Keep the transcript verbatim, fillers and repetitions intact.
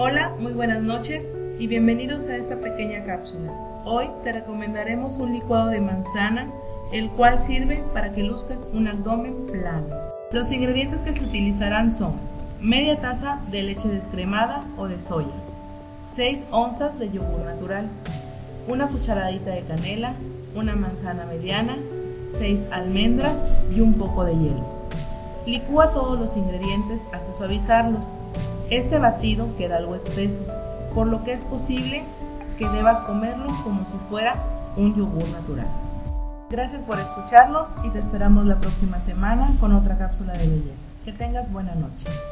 Hola, muy buenas noches y bienvenidos a esta pequeña cápsula. Hoy te recomendaremos un licuado de manzana, el cual sirve para que luzcas un abdomen plano. Los ingredientes que se utilizarán son media taza de leche descremada o de soya, seis onzas de yogur natural, una cucharadita de canela, una manzana mediana, seis almendras y un poco de hielo. Licúa todos los ingredientes hasta suavizarlos. Este batido queda algo espeso, por lo que es posible que debas comerlo como si fuera un yogur natural. Gracias por escucharnos y te esperamos la próxima semana con otra cápsula de belleza. Que tengas buena noche.